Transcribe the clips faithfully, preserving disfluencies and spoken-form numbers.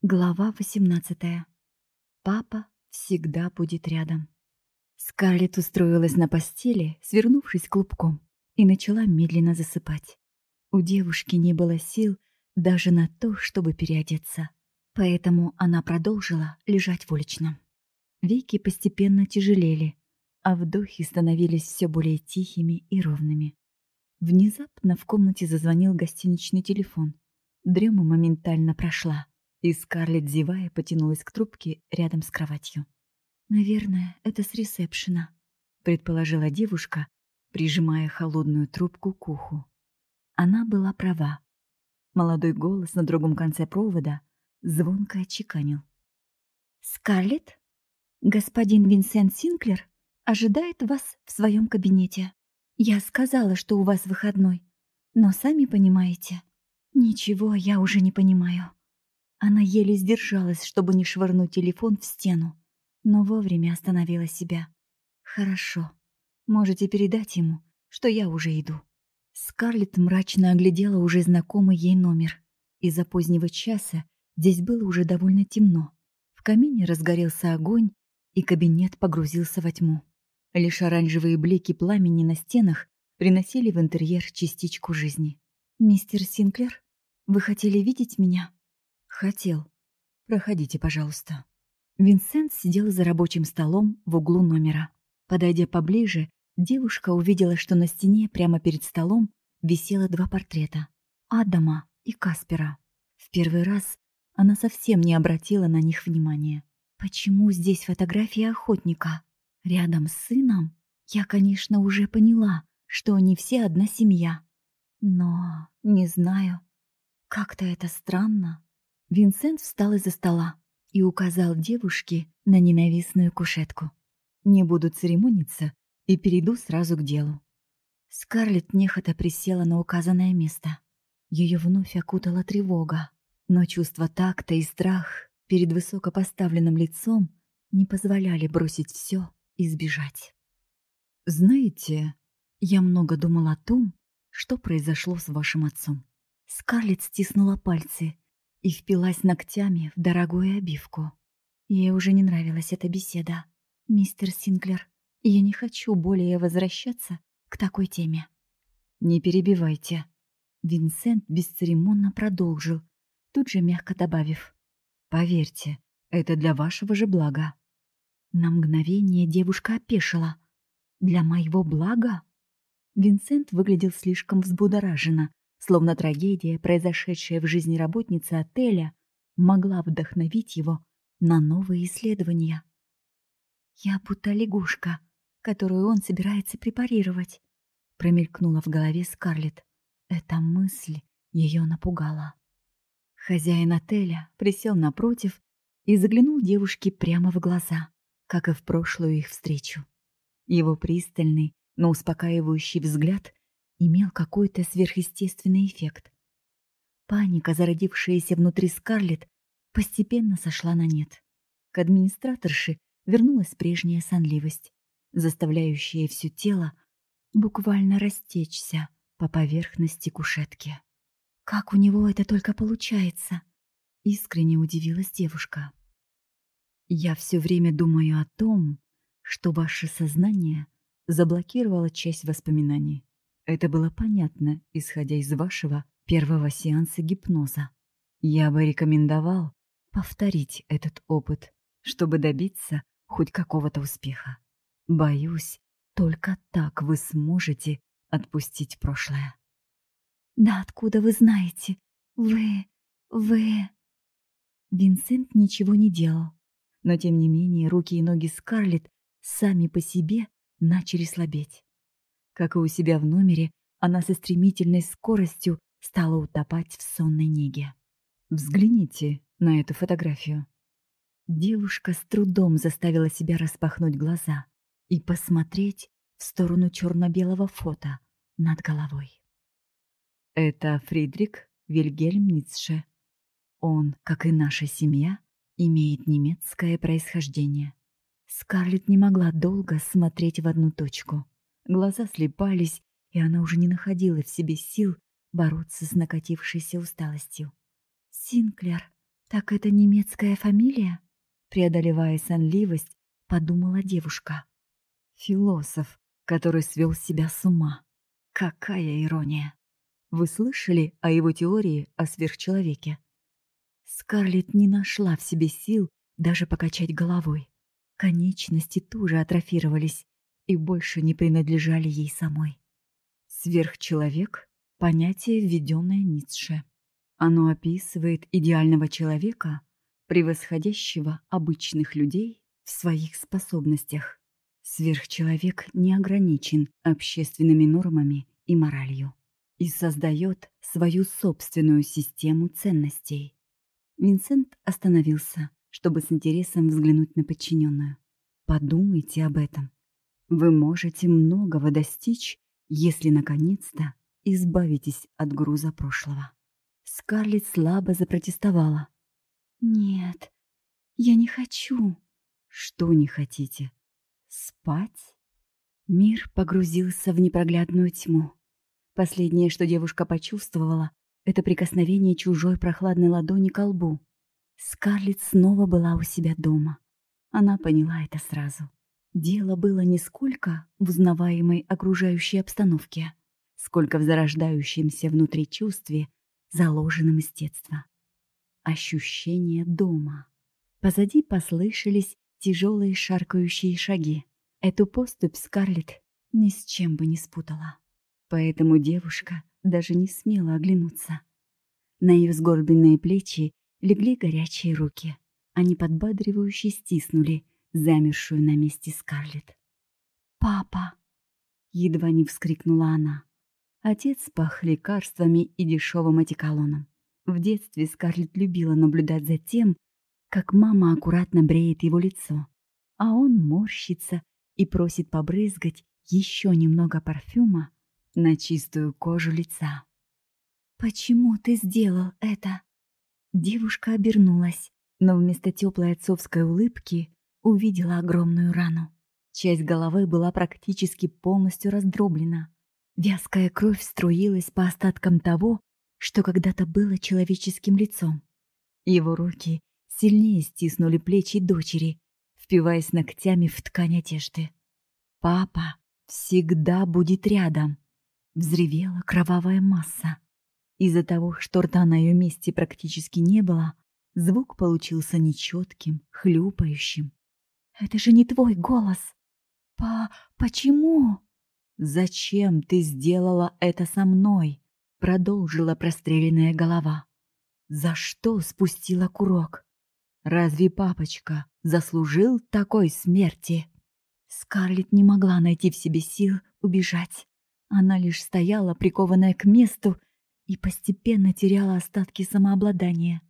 Глава восемнадцатая. Папа всегда будет рядом. Скарлетт устроилась на постели, свернувшись клубком, и начала медленно засыпать. У девушки не было сил даже на то, чтобы переодеться. Поэтому она продолжила лежать в уличном. Веки постепенно тяжелели, а вдохи становились все более тихими и ровными. Внезапно в комнате зазвонил гостиничный телефон. Дрема моментально прошла, и Скарлетт, зевая, потянулась к трубке рядом с кроватью. «Наверное, это с ресепшена», — предположила девушка, прижимая холодную трубку к уху. Она была права. Молодой голос на другом конце провода звонко отчеканил. «Скарлетт, господин Винсент Синклер ожидает вас в своем кабинете. Я сказала, что у вас выходной, но сами понимаете, ничего я уже не понимаю». Она еле сдержалась, чтобы не швырнуть телефон в стену, но вовремя остановила себя. «Хорошо. Можете передать ему, что я уже иду». Скарлетт мрачно оглядела уже знакомый ей номер. Из-за позднего часа здесь было уже довольно темно. В камине разгорелся огонь, и кабинет погрузился во тьму. Лишь оранжевые блики пламени на стенах приносили в интерьер частичку жизни. «Мистер Синклер, вы хотели видеть меня?» «Хотел. Проходите, пожалуйста». Винсент сидел за рабочим столом в углу номера. Подойдя поближе, девушка увидела, что на стене прямо перед столом висело два портрета — Адама и Каспера. В первый раз она совсем не обратила на них внимания. Почему здесь фотография охотника? Рядом с сыном? Я, конечно, уже поняла, что они все одна семья. Но не знаю. Как-то это странно. Винсент встал из-за стола и указал девушке на ненавистную кушетку. «Не буду церемониться и перейду сразу к делу». Скарлетт нехотя присела на указанное место. Ее вновь окутала тревога, но чувство такта и страх перед высокопоставленным лицом не позволяли бросить все и сбежать. «Знаете, я много думала о том, что произошло с вашим отцом». Скарлетт стиснула пальцы и впилась ногтями в дорогую обивку. Ей уже не нравилась эта беседа. «Мистер Синклер, я не хочу более возвращаться к такой теме». «Не перебивайте». Винсент бесцеремонно продолжил, тут же мягко добавив: «Поверьте, это для вашего же блага». На мгновение девушка опешила. «Для моего блага?» Винсент выглядел слишком взбудораженно, словно трагедия, произошедшая в жизни работницы отеля, могла вдохновить его на новые исследования. «Я будто лягушка, которую он собирается препарировать», — промелькнула в голове Скарлетт. Эта мысль ее напугала. Хозяин отеля присел напротив и заглянул девушке прямо в глаза, как и в прошлую их встречу. Его пристальный, но успокаивающий взгляд имел какой-то сверхъестественный эффект. Паника, зародившаяся внутри Скарлетт, постепенно сошла на нет. К администраторше вернулась прежняя сонливость, заставляющая все тело буквально растечься по поверхности кушетки. «Как у него это только получается?» — искренне удивилась девушка. «Я все время думаю о том, что ваше сознание заблокировало часть воспоминаний. Это было понятно, исходя из вашего первого сеанса гипноза. Я бы рекомендовал повторить этот опыт, чтобы добиться хоть какого-то успеха. Боюсь, только так вы сможете отпустить прошлое». «Да откуда вы знаете? Вы... вы...» Винсент ничего не делал, но тем не менее руки и ноги Скарлетт сами по себе начали слабеть. Как и у себя в номере, она со стремительной скоростью стала утопать в сонной неге. «Взгляните на эту фотографию». Девушка с трудом заставила себя распахнуть глаза и посмотреть в сторону черно-белого фото над головой. Это Фридрих Вильгельм Ницше. Он, как и наша семья, имеет немецкое происхождение. Скарлетт не могла долго смотреть в одну точку. Глаза слепались, и она уже не находила в себе сил бороться с накатившейся усталостью. «Синклер, Так это немецкая фамилия? Преодолевая сонливость, подумала девушка. Философ, который свел себя с ума. Какая ирония! Вы слышали о его теории о сверхчеловеке? Скарлетт не нашла в себе сил даже покачать головой. Конечности тоже атрофировались и больше не принадлежали ей самой. Сверхчеловек — понятие, введенное Ницше. Оно описывает идеального человека, превосходящего обычных людей в своих способностях. Сверхчеловек не ограничен общественными нормами и моралью и создает свою собственную систему ценностей. Винсент остановился, чтобы с интересом взглянуть на подчиненную. Подумайте об этом. Вы можете многого достичь, если наконец-то избавитесь от груза прошлого. Скарлетт слабо запротестовала. «Нет, я не хочу». «Что не хотите? Спать?» Мир погрузился в непроглядную тьму. Последнее, что девушка почувствовала, это прикосновение чужой прохладной ладони к лбу. Скарлетт снова была у себя дома. Она поняла это сразу. Дело было не сколько в узнаваемой окружающей обстановке, сколько в зарождающемся внутри чувстве, заложенном из детства. Ощущение дома. Позади послышались тяжелые шаркающие шаги. Эту поступь Скарлетт ни с чем бы не спутала. Поэтому девушка даже не смела оглянуться. На ее сгорбленные плечи легли горячие руки. Они подбадривающе стиснули замершую на месте Скарлетт. «Папа!» — едва не вскрикнула она. Отец пах лекарствами и дешевым одеколоном. В детстве Скарлетт любила наблюдать за тем, как мама аккуратно бреет его лицо, а он морщится и просит побрызгать еще немного парфюма на чистую кожу лица. «Почему ты сделал это?» Девушка обернулась, но вместо теплой отцовской улыбки увидела огромную рану. Часть головы была практически полностью раздроблена. Вязкая кровь струилась по остаткам того, что когда-то было человеческим лицом. Его руки сильнее стиснули плечи дочери, впиваясь ногтями в ткань одежды. «Папа всегда будет рядом!» — взревела кровавая масса. Из-за того, что рта на ее месте практически не было, звук получился нечетким, хлюпающим. «Это же не твой голос! Па... почему?» «Зачем ты сделала это со мной?» — продолжила простреленная голова. «За что спустила курок? Разве папочка заслужил такой смерти?» Скарлетт не могла найти в себе сил убежать. Она лишь стояла, прикованная к месту, и постепенно теряла остатки самообладания.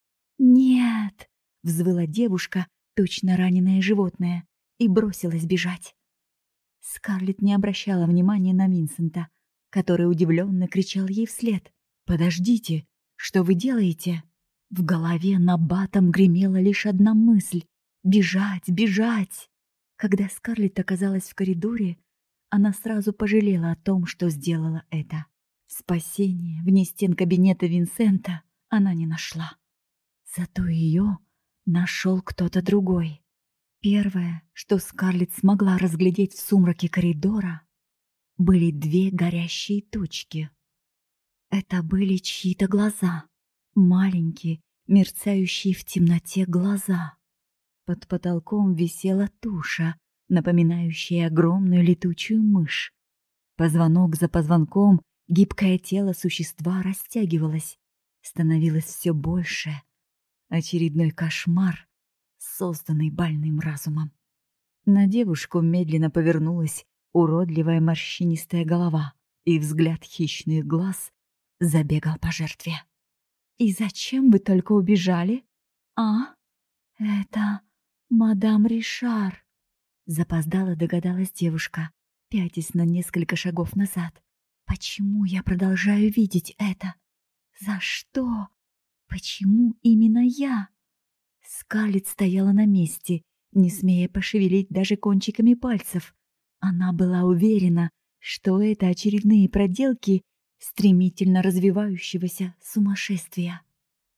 «Нет!» — взвыла девушка, точно раненое животное, и бросилась бежать. Скарлетт не обращала внимания на Винсента, который удивленно кричал ей вслед. «Подождите! Что вы делаете?» В голове набатом гремела лишь одна мысль — бежать, бежать. Когда Скарлетт оказалась в коридоре, она сразу пожалела о том, что сделала это. Спасения вне стен кабинета Винсента она не нашла. Зато ее нашел кто-то другой. Первое, что Скарлетт смогла разглядеть в сумраке коридора, были две горящие точки. Это были чьи-то глаза, маленькие, мерцающие в темноте глаза. Под потолком висела туша, напоминающая огромную летучую мышь. Позвонок за позвонком гибкое тело существа растягивалось, становилось все больше. Очередной кошмар, созданный больным разумом. На девушку медленно повернулась уродливая морщинистая голова, и взгляд хищных глаз забегал по жертве. «И зачем вы только убежали? А? Это мадам Ришар!» Запоздала догадалась девушка, пятясь на несколько шагов назад. «Почему я продолжаю видеть это? За что? Почему именно я?» Скарлетт стояла на месте, не смея пошевелить даже кончиками пальцев. Она была уверена, что это очередные проделки стремительно развивающегося сумасшествия.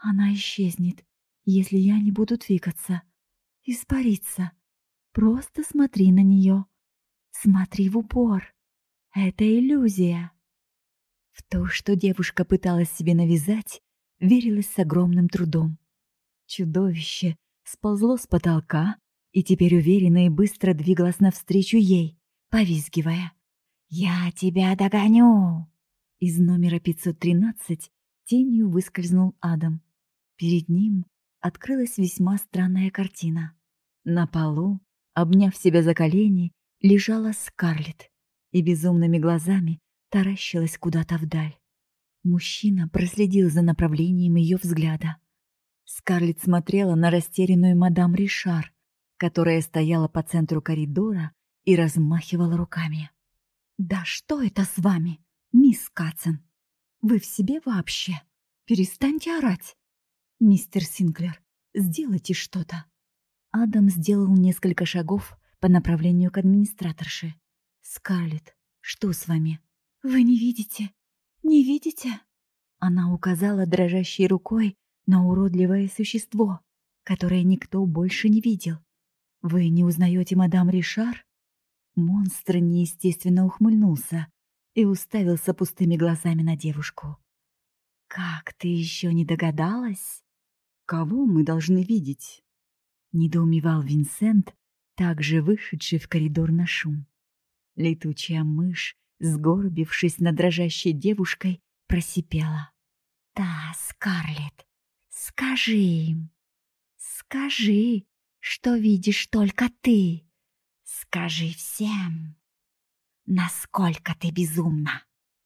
Она исчезнет, если я не буду двигаться. Испариться. Просто смотри на нее. Смотри в упор. Это иллюзия. В то, что девушка пыталась себе навязать, верилась с огромным трудом. Чудовище сползло с потолка и теперь уверенно и быстро двигалось навстречу ей, повизгивая. «Я тебя догоню!» Из номера пятьсот тринадцать тенью выскользнул Адам. Перед ним открылась весьма странная картина. На полу, обняв себя за колени, лежала Скарлетт и безумными глазами таращилась куда-то вдаль. Мужчина проследил за направлением ее взгляда. Скарлетт смотрела на растерянную мадам Ришар, которая стояла по центру коридора и размахивала руками. «Да что это с вами, мисс Катсон? Вы в себе вообще? Перестаньте орать! Мистер Синклер, сделайте что-то!» Адам сделал несколько шагов по направлению к администраторше. «Скарлетт, что с вами? Вы не видите? Не видите?» Она указала дрожащей рукой на уродливое существо, которое никто больше не видел. «Вы не узнаете мадам Ришар?» Монстр неестественно ухмыльнулся и уставился пустыми глазами на девушку. «Как ты еще не догадалась?» «Кого мы должны видеть?» Недоумевал Винсент, также вышедший в коридор на шум. Летучая мышь, сгорбившись над дрожащей девушкой, просипела. «Да, Скарлетт, скажи им, скажи, что видишь только ты. Скажи всем, насколько ты безумна».